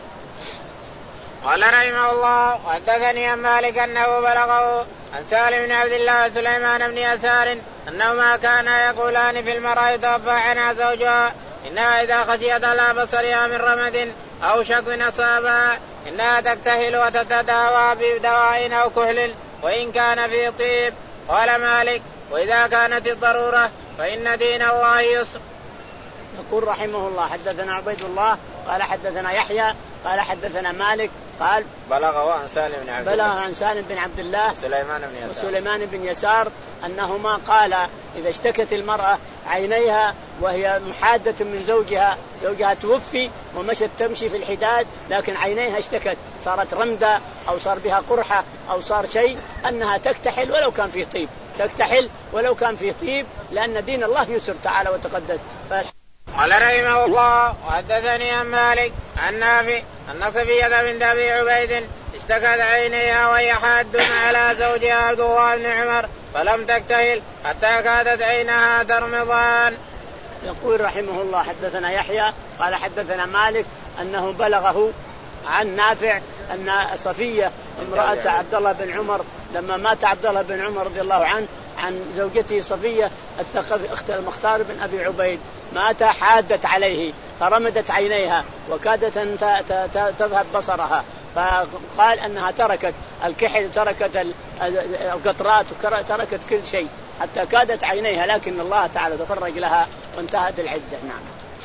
قال رحمه الله وحدثني عن مالك أنه بلغه عن سالم بن عبد الله وسليمان بن يسار أنهما كانا يقولان في المرأة توفى عنها زوجها إنها إذا خشيت على بصرها من رمد أو شك أصابها إنها تكتحل وتتداوى بدواء أو كحل وإن كان في طيب. قال مالك وإذا كانت الضرورة فإن دين الله يسر. يقول رحمه الله حدثنا عبيد الله قال حدثنا يحيى قال حدثنا مالك قال بلغه عن سالم بن عبد الله بلغ عن سالم بن عبد الله وسليمان بن يسار وسليمان بن يسار أنهما قال إذا اشتكت المرأة عينيها وهي محادة من زوجها، زوجها توفي ومشت تمشي في الحداد لكن عينيها اشتكت، صارت رمدة أو صار بها قرحة أو صار شيء، أنها تكتحل ولو كان فيه طيب، تكتحل ولو كان فيه طيب، لأن دين الله يسر تعالى وتقدس. قال رحمه الله وحدثني عن مالك عن نافع أن صفية بنت أبي عبيد اشتكت عينيها وهي حاد على زوجها عبد الله بن عمر فلم تكتحل حتى كادت عينها ترمضان. يقول رحمه الله حدثنا يحيى قال حدثنا مالك أنه بلغه عن نافع أن صفية امرأة عبد الله بن عمر لما مات عبد الله بن عمر رضي الله عنه عن زوجته صفية الثقفي أخت المختار بن أبي عبيد، مات حادت عليه فرمدت عينيها وكادت أن تذهب بصرها، فقال أنها تركت الكحل تركت القطرات وتركت كل شيء حتى كادت عينيها، لكن الله تعالى تفرج لها وانتهت العدة. نعم.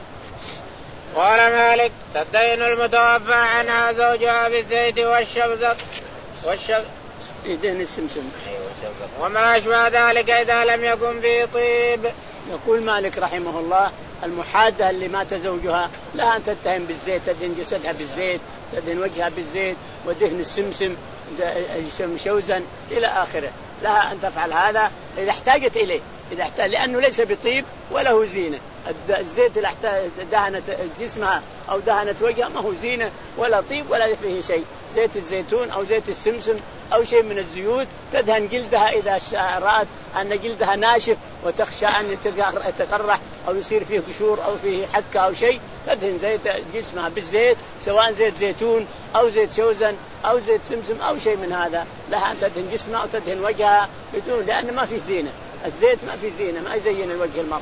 قال مالك تدين المتوفى عنها زوجها بالزيت والشبزق والشب يدين السمسم وما أشبه ذلك إذا لم يكن في طيب. يقول مالك رحمه الله المحادة اللي مات زوجها لا أن تتهم بالزيت، تدهن جسدها بالزيت، تدهن وجهها بالزيت ودهن السمسم شوزا إلى آخره، لها أن تفعل هذا إذا احتاجت إليه، إذا احتاج لأنه ليس بطيب وله زينة. الزيت اللي دهنت جسمها أو دهنت وجهها ما هو زينة ولا طيب ولا فيه شيء. زيت الزيتون أو زيت السمسم أو شيء من الزيوت تدهن جلدها إذا رأت أن جلدها ناشف وتخشى أن يتقرح أو يصير فيه قشور أو فيه حكة أو شيء، تدهن زيت جسمها بالزيت سواء زيت زيتون أو زيت شوزن أو زيت سمسم أو شيء من هذا، لها أن تدهن جسمها أو تدهن وجهها بدون، لأن ما في زينة، الزيت ما في زينة، ما يزين الوجه المرأة.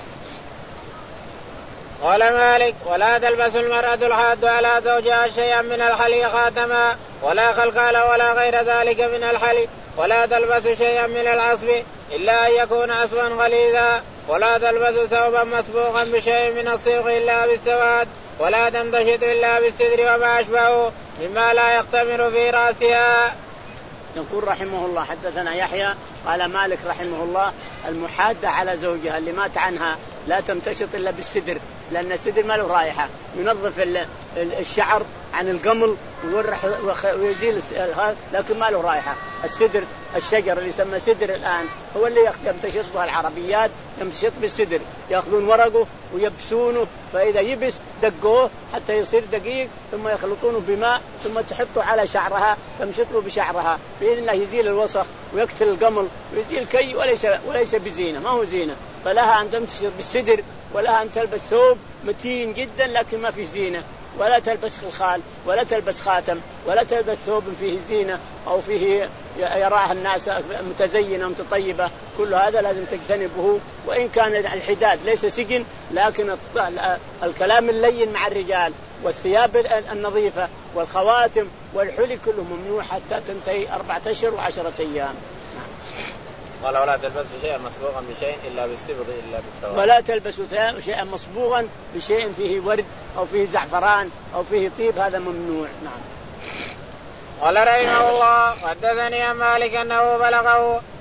قال مالك ولا تلبس المرأة الحاد على زوجها شيئا من الحلي خاتما ولا خلقال ولا غير ذلك من الحلي، ولا تلبس شيئا من العصب إلا أن يكون عصبا غليظا، ولا تلبس ثوبا مسبوغا بشيء من الصبغ إلا بالسواد، ولا تمتشط إلا بالسدر وما أشبهه مما لا يختمر في رأسها. يقول رحمه الله حدثنا يحيى قال مالك رحمه الله المحادة على زوجها اللي مات عنها لا تمتشط إلا بالسدر، لأن السدر ما له رائحة، ينظف الشعر عن القمل ويزيل هذا، لكن ما له رائحة. السدر الشجر اللي يسمى سدر الآن هو اللي يمتشط به العربيات، يمتشط بالسدر، يأخذون ورقه ويبسونه، فإذا يبس دقوه حتى يصير دقيق ثم يخلطونه بماء ثم تحطه على شعرها تمشطه بشعرها بإذن الله يزيل الوسخ ويقتل القمل ويزيل كي، وليس وليس بزينة، ما هو زينة. فلها أن تمتشط بالسدر، ولها أن تلبس ثوب متين جدا لكن ما فيه زينة، ولا تلبس خلخال ولا تلبس خاتم ولا تلبس ثوب فيه زينة أو فيه يراها الناس متزينة متطيبة، كل هذا لازم تجتنبه. وإن كان الحداد ليس سجن، لكن الكلام اللين مع الرجال والثياب النظيفة والخواتم والحلي كله ممنوع حتى تنتهي أربعة أشهر وعشرة أيام. قال ولا تلبسوا شيئا مصبوغا بشيء إلا بالصبغ إلا بالسواد، ولا تلبسوا شيئا مصبوغا بشيء فيه ورد أو فيه زعفران أو فيه طيب، هذا ممنوع. نعم. قال رحمه الله حدثني عن مالك أنه بلغه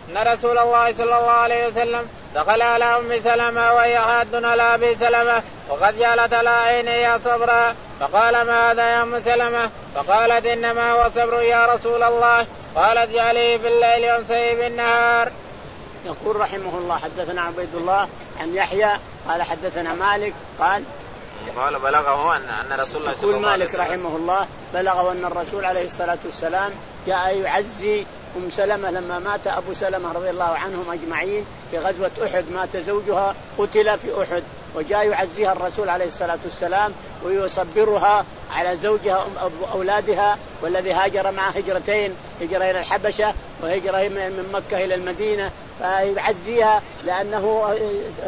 أن رسول الله صلى الله عليه وسلم دخل على أم سلمة وهي حاد على أبي سلمة وقد جعلت على عينيها صبرا فقال ما هذا يا أم سلمة؟ فقالت إنما هو صبر يا رسول الله. قالت جعله بالليل وامسيه بالنهار. يقول رحمه الله حدثنا عبيد الله عن يحيى قال حدثنا مالك قال قال بلغه أن أن رسول الله صلى الله عليه وسلم مالك رحمه الله بلغه أن الرسول عليه الصلاة والسلام جاء يعزي أم سلمة لما مات أبو سلمة رضي الله عنهم أجمعين في غزوة أحد، مات زوجها قتل في أحد، وجاء يعزيها الرسول عليه الصلاة والسلام ويصبرها على زوجها وأولادها والذي هاجر معه هجرتين، هجرة إلى الحبشة وهجرة من مكة إلى المدينة، فيعزيها لأنه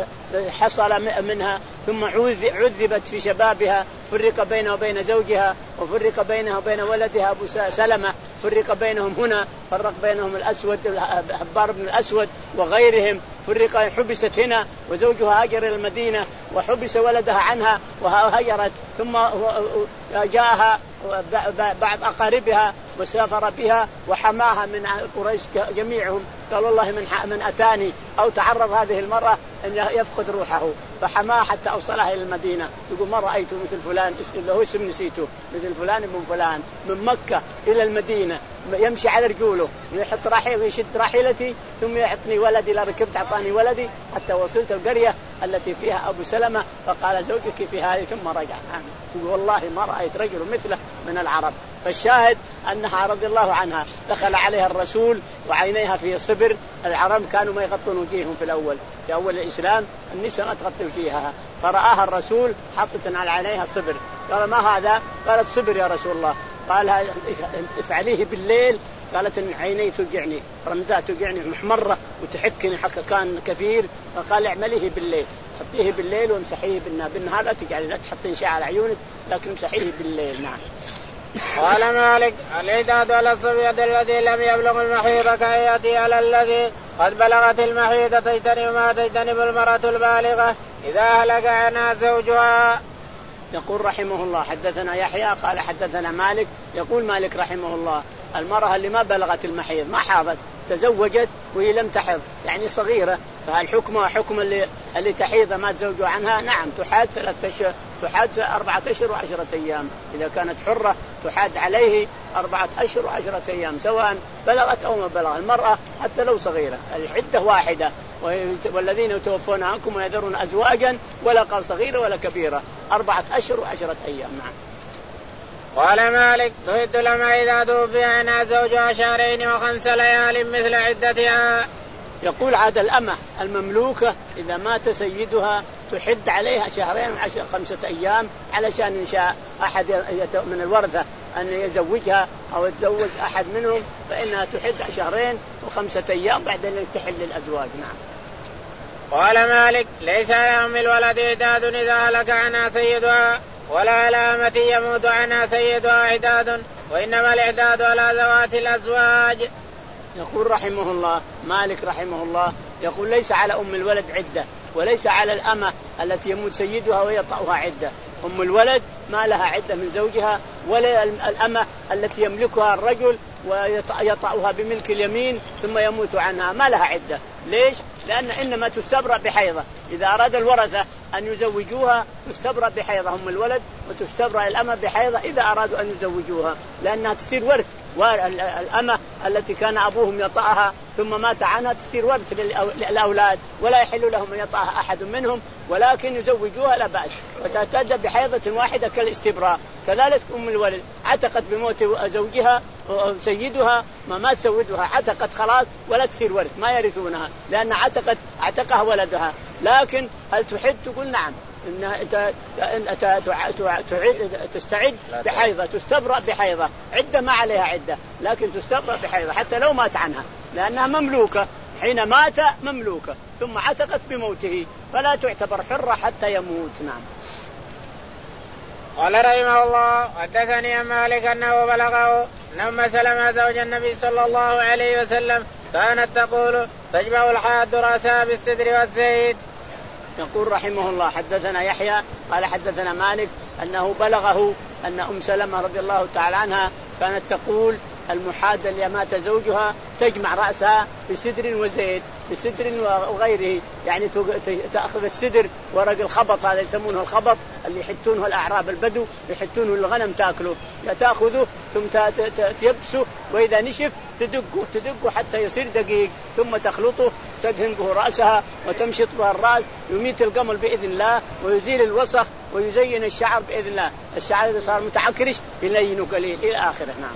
حصل منها ثم عذبت في شبابها، فرق بينها وبين زوجها وفرق بينها وبين ولدها أبو سلمة، فرق بينهم هنا، فرق بينهم الأسود حبار بن الأسود وغيرهم، فرق حبست هنا وزوجها هاجر إلى المدينة وحبس ولدها عنها وهاجرت، ثم جاءها بعض أقاربها وسافر بها وحماها من قريش جميعهم، قال والله من من أتاني أو تعرض هذه المرأة أن يفقد روحه، فحماها حتى أوصلها إلى المدينة، تقول ما رأيت مثل فلان له اسم نسيته، مثل فلان من فلان من مكة إلى المدينة يمشي على رجوله يحط راحلة ويشد راحلتي ثم يعطني ولدي، لا ركبت أعطاني ولدي حتى وصلت القرية التي فيها أبو سلمة، فقال زوجك في هذه ثم رجع. تقول والله ما رأيت رجل مثله من العرب. فالشاهد أنها رضي الله عنها دخل عليها الرسول وعينيها في صبر، العرب كانوا ما يغطون وجيههم في الأول، في أول الإسلام النساء ما تغطي وجيهها، فرآها الرسول حطت على عينيها صبر، قال ما هذا؟ قالت صبر يا رسول الله. قال افعليه بالليل، قالت إن عيني توجعني، رمدات توجعني محمرة وتحكني حكا كان كثير، فقال اعمليه بالليل، حطيه بالليل وامسحيه بالنهار، بالنهار لا تجعلي لا تحطين شيء على عيونك لكن امسحيه بالليل. نعم. قال مالك العداد على الصبية الذي لم يبلغ المحيض كيأتي على الذي قد بلغت المحيض تجتنب ما تجتنب المرأة البالغة إذا هلك عنها زوجها. يقول رحمه الله حدثنا يحيى قال حدثنا مالك، يقول مالك رحمه الله المرأة اللي ما بلغت المحيض ما حاضت تزوجت وهي لم تحض يعني صغيرة، فهل حكمها حكم اللي اللي تحيض ما تزوجوا عنها؟ نعم تحاد ثلاثة أشهر، تحاد أربعة أشهر وعشرة أيام، إذا كانت حرة تحاد عليه أربعة أشهر وعشرة أيام سواء بلغت أو ما بلغ، المرأة حتى لو صغيرة العدة واحدة، والذين يتوفون عنكم ويذرون أزواجا ولا قال صغيرة ولا كبيرة أربعة أشهر وعشرة أيام. نعم. قال مالك تهد لما إذا توفي عنها زوجها شهرين وخمس ليال مثل عدتها. يقول عاد الأمة المملوكة إذا مات سيدها تحد عليها شهرين وعشر خمسة أيام، علشان إن شاء أحد من الورثة أن يزوجها أو يتزوج أحد منهم فإنها تحد شهرين وخمسة أيام بعد أن تحل الأزواج. نعم. قال مالك ليس على أم الولد عداد إذا هلك عنها سيدها ولا على أمة يموت عنها سيدها عداد، وإنما الإعداد على ذوات الأزواج. يقول رحمه الله مالك رحمه الله يقول ليس على أم الولد عدة وليس على الأمة التي يموت سيدها ويطأها عدة، أم الولد ما لها عدة من زوجها، ولا الأمة التي يملكها الرجل ويطأها بملك اليمين ثم يموت عنها ما لها عدة. ليش؟ لأن إنما تستبرأ بحيضة، إذا أراد الورثة أن يزوجوها تستبرأ بحيضة أم الولد وتستبرأ الأمة بحيضة إذا أرادوا أن يزوجوها، لأنها تصير ورث، والأمة التي كان أبوهم يطأها ثم مات عنها تصير ورث للأولاد ولا يحل لهم أن يطأها أحد منهم، ولكن يزوجوها لا بأس وتعتد بحيضة واحدة كالاستبراء. كذلك أم الولد عتقت بموت زوجها سيدها ما مات سيدها عتقت خلاص ولا تصير ورث ما يرثونها لأن عتقت عتقها ولدها، لكن هل تحد؟ تقول نعم إنها تستعد بحيضة تستبرأ بحيضة، عدة ما عليها عدة لكن تستبرأ بحيضة حتى لو مات عنها لأنها مملوكة، حين مات مملوكة ثم عتقت بموته فلا تعتبر حرة حتى يموت. نعم. قال رحمه الله حدثني مالك أنه بلغه أن أم سلمة زوج النبي صلى الله عليه وسلم كانت تقول تجمع الحاد رأسها بالسدر والزيت. يقول رحمه الله حدثنا يحيى قال حدثنا مالك أنه بلغه أن أم سلمة رضي الله تعالى عنها كانت تقول المحادة اللي مات زوجها تجمع رأسها بسدر وزيت بسدر وغيره، يعني تأخذ السدر ورق الخبط هذا يسمونه الخبط اللي يحتونه الأعراب البدو يحتونه الغنم تأكله، تأخذه ثم تيبسه وإذا نشف تدقه تدقه حتى يصير دقيق ثم تخلطه تدهن به رأسها وتمشط به الرأس، يميت القمل بإذن الله ويزيل الوسخ ويزين الشعر بإذن الله، الشعر إذا صار متعكرش يلينه قليل إلى آخره. نعم.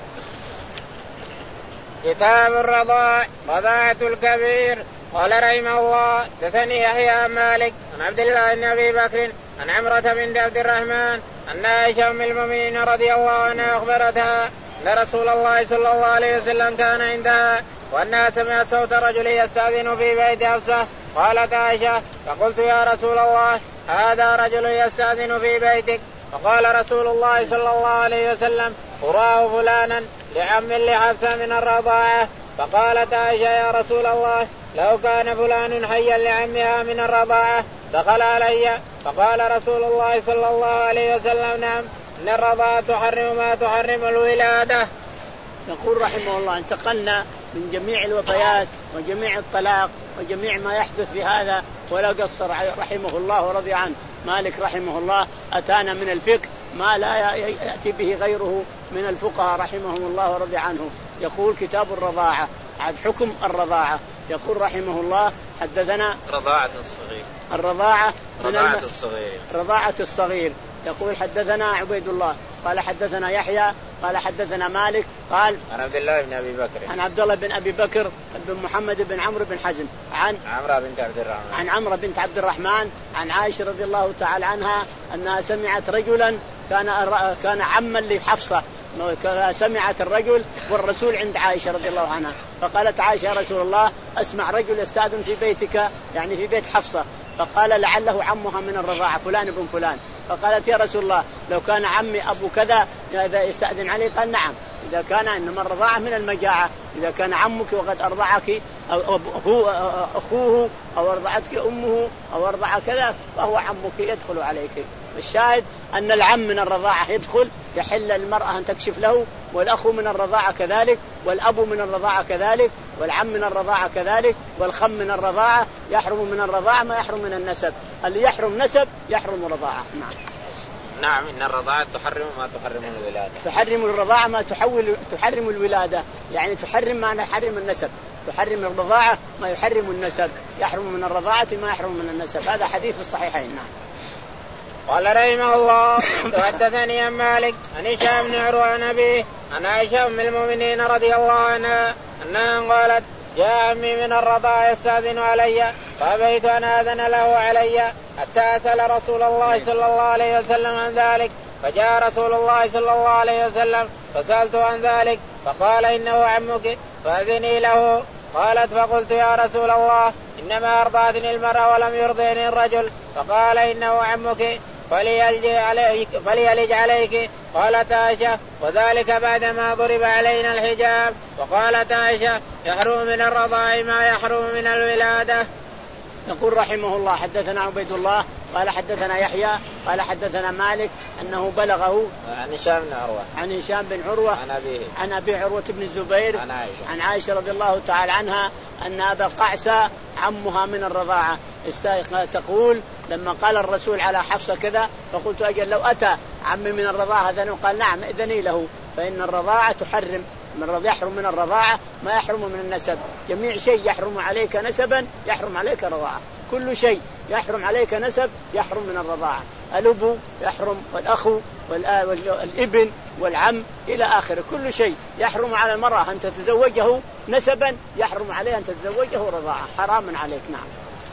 كتاب الرضاع رضاعة الكبير. قال رحمه الله دثني يحيى مالك عن عبد الله بن أبي بكر عن عمرة بنت عبد الرحمن أن عائشة أم المؤمنين رضي الله عنها أخبرتها أن رسول الله صلى الله عليه وسلم كان عندها وأنها سمعت صوت رجل يستأذن في بيت حفصة. قالت عائشة فقلت يا رسول الله هذا رجل يستأذن في بيتك؟ فقال رسول الله صلى الله عليه وسلم أراه فلانا لعم لحفصة من الرضاعة. فقالت عائشة يا رسول الله لو كان فلان حيا لعمها من الرضاعة دخل علي. فقال رسول الله صلى الله عليه وسلم نعم إن الرضاعة تحرم ما تحرم الولادة. يقول رحمه الله انتقلنا من جميع الوفيات وجميع الطلاق وجميع ما يحدث في هذا ولا قصر رحمه الله ورضي عنه. مالك رحمه الله أتانا من الفقه ما لا يأتي به غيره من الفقهاء رحمهم الله ورضي عنه. يقول كتاب الرضاعة عاد حكم الرضاعة. يقول رحمه الله حدثنا رضاعة الصغير الرضاعة رضاعة الصغير رضاعة الصغير. يقول حدثنا عبيد الله قال حدثنا يحيى قال حدثنا مالك قال عن عبد الله بن أبي بكر عن عبد الله بن أبي بكر بن محمد بن عمرو بن حزم عن عمرة بنت عبد الرحمن عن عمرة بنت عبد الرحمن عن عائشة رضي الله تعالى عنها أنها سمعت رجلا كان كان عما لحفصة، سمعت الرجل والرسول عند عائشة رضي الله عنها فقالت عائشة يا رسول الله أسمع رجل يستأذن في بيتك يعني في بيت حفصة، فقال لعله عمها من الرضاعة فلان ابن فلان. فقالت يا رسول الله لو كان عمي أبو كذا إذا يستأذن عليه قال نعم إذا كان إنما الرضاعة من المجاعة، إذا كان عمك وقد أرضعك أو هو أخوه أو أرضعتك أمه أو أرضع كذا فهو عمك يدخل عليك. الشاهد أن العم من الرضاعة يدخل يحل المرأة أن تكشف له، والأخ من الرضاعة كذلك، والأب من الرضاعة كذلك، والعم من الرضاعة كذلك، والخم من الرضاعة. يحرم من الرضاعة ما يحرم من النسب، اللي يحرم نسب يحرم رضاعة. نعم. نعم إن الرضاعة تحرم ما تحرم الولادة. تحرم الرضاعة ما تحول تحرم الولادة، يعني تحرم ما يحرم النسب، تحرم الرضاعة ما يحرم النسب، يحرم من الرضاعة ما يحرم من النسب. هذا حديث الصحيحين. نعم. قال رحمه الله وحدثني عن مالك عن هشام بن عروة عن أبيه عن عائشة أم المؤمنين رضي الله عنها أنها قالت جاء عمي من الرضاعة يستأذن علي فأبيت أن آذن له علي حتى أسأل رسول الله صلى الله عليه وسلم عن ذلك، فجاء رسول الله صلى الله عليه وسلم فسألته عن ذلك فقال إنه عمك فأذني له. قالت فقلت يا رسول الله إنما أرضعتني المرأة ولم يرضعني الرجل. فقال إنه عمك فليلج عليك, فليلج عليك. قالت عائشة وذلك بعدما ضرب علينا الحجاب. وقالت عائشة يحرم من الرضاع ما يحرم من الولادة. يقول رحمه الله حدثنا عبيد الله قال حدثنا يحيى قال حدثنا مالك أنه بلغه عن هشام بن عروة عن هشام بن عروة عن أبيه عن أبي عروة بن الزبير عن عائشة عن عائشة رضي الله تعالى عنها أن أبا قعسة عمها من الرضاعة تقول لما قال الرسول على حفصة كذا فقلت أجل لو أتى عمي من الرضاعة هذا قال نعم إذني له، فإن الرضاعة تحرم من يحرم من الرضاعة ما يحرم من النسب. جميع شيء يحرم عليك نسبا يحرم عليك رضاعة، كل شيء يحرم عليك نسب يحرم من الرضاعة. الأب يحرم والأخو والابن والعم إلى آخره، كل شيء يحرم على المرأة أن تتزوجه نسبا يحرم عليها أن تتزوجه رضاعة، حرام عليك. نعم.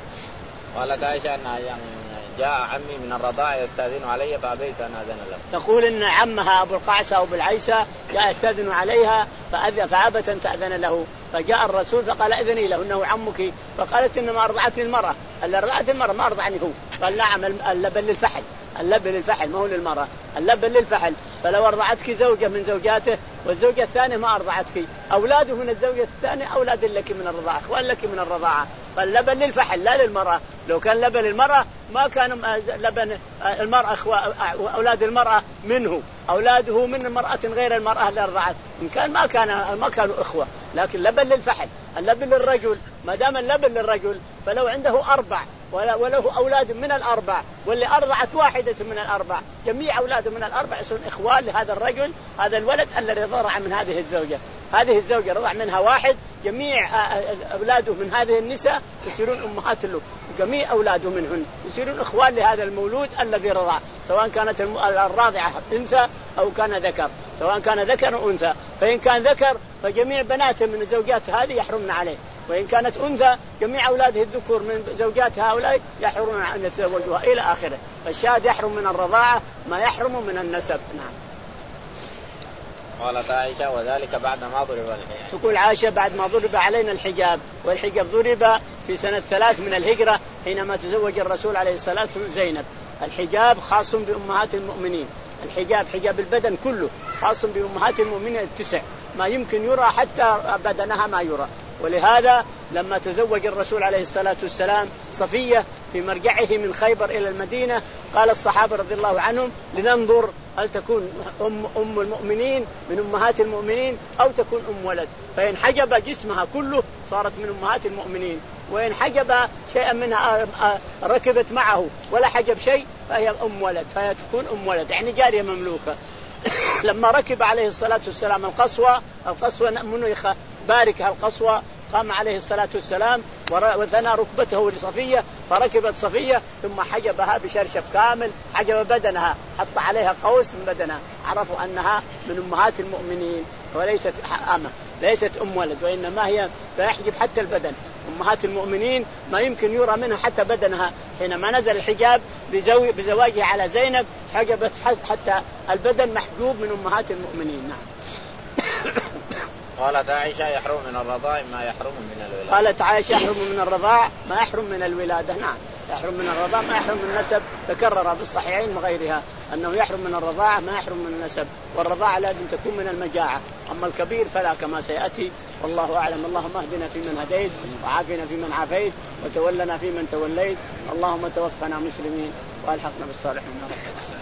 قالت عائشة أن جاء عمي من الرضاعة يستأذن علي فأبيت أن أذن له. تقول إن عمها أبو القعسة أو أبو العيسى جاء يستأذن عليها فأبت أن تأذن له، فجاء الرسول فقال إذني له إنه عمك. فقالت إنما أرضعتني المرأة، اللي أرضعت المرأة ما أرضعني هو. قال نعم اللبن للفحل، اللبن للفحل ما هو للمرأة، اللبن للفحل. فلو أرضعتك زوجة من زوجاته والزوجة الثانية ما أرضعتك، أولاده من الزوجة الثانية أولاد لك من الرضاعة، أخوان لك من الرضاعة، فاللبن للفحل لا للمرأة. لو كان لبن للمرأة ما كان لبن المرأة أولاد المرأة منه، أولاده من امرأة غير المرأة اللي رضعت، إن كان ما كان ما كانوا إخوة. لكن لبن للفحل، اللبن للرجل. ما دام اللبن للرجل فلو عنده أربع وله أولاد من الأربع واللي أرضعت واحدة من الأربع، جميع أولاده من الأربع يصيرون إخوان لهذا الرجل، هذا الولد الذي رضع من هذه الزوجة. هذه الزوجة رضع منها واحد، جميع أولاده من هذه النساء يصيرون أمهات له، جميع أولاده منهن يصيرون إخوان لهذا المولود الذي رضع، سواء كانت الراضعة أنثى أو كان ذكر، سواء كان ذكر أو أنثى. فإن كان ذكر فجميع بناته من الزوجات هذه يحرمن عليه، وإن كانت أنثى جميع أولاده الذكور من زوجات هؤلاء يحرمون أن يتزوجوها إلى آخره. فالشاهد يحرم من الرضاعة ما يحرم من النسب. نعم. قالت عائشة وذلك بعد ما ضرب الحجاب. تقول عائشة بعد ما ضرب علينا الحجاب، والحجاب ضرب في سنة ثلاث من الهجرة حينما تزوج الرسول عليه الصلاة والسلام زينب. الحجاب خاص بأمهات المؤمنين، الحجاب حجاب البدن كله خاص بأمهات المؤمنين التسع، ما يمكن يرى حتى بدنها ما يرى. ولهذا لما تزوج الرسول عليه الصلاة والسلام صفية في مرجعه من خيبر إلى المدينة، قال الصحابة رضي الله عنهم لننظر هل تكون أم, أم المؤمنين من أمهات المؤمنين أو تكون أم ولد. فإن حجب جسمها كله صارت من أمهات المؤمنين، وإن حجب شيئا منها ركبت معه ولا حجب شيء فهي أم ولد، فهي تكون أم ولد يعني جارية مملوكة. لما ركب عليه الصلاة والسلام القصوى، القصوى منيخة باركها القصوى، قام عليه الصلاة والسلام وثنى ركبته لصفية، فركبت صفية ثم حجبها بشرشف كامل، حجب بدنها، حط عليها قوس من بدنها، عرفوا أنها من أمهات المؤمنين وليست أمة، ليست أم ولد، وإنما هي فيحجب حتى البدن. أمهات المؤمنين ما يمكن يرى منها حتى بدنها. حينما نزل الحجاب بزواجه على زينب حجبت حتى البدن محجوب من أمهات المؤمنين. نعم. قالت عائشة يحرم من الرضاع ما يحرم من الولادة. قالت عائشة يحرم من الرضاع ما يحرم من الولادة. نعم، يحرم من الرضاع ما يحرم من النسب، تكرر بالصحيحين وغيرها أنه يحرم من الرضاع ما يحرم من النسب، والرضاعة لازم تكون من المجاعة، أما الكبير فلا كما سيأتي. والله أعلم. اللهم اهدنا فيمن هديت، وعافنا فيمن عافيت، وتولنا فيمن توليت، اللهم توفنا مسلمين وألحقنا بالصالحين.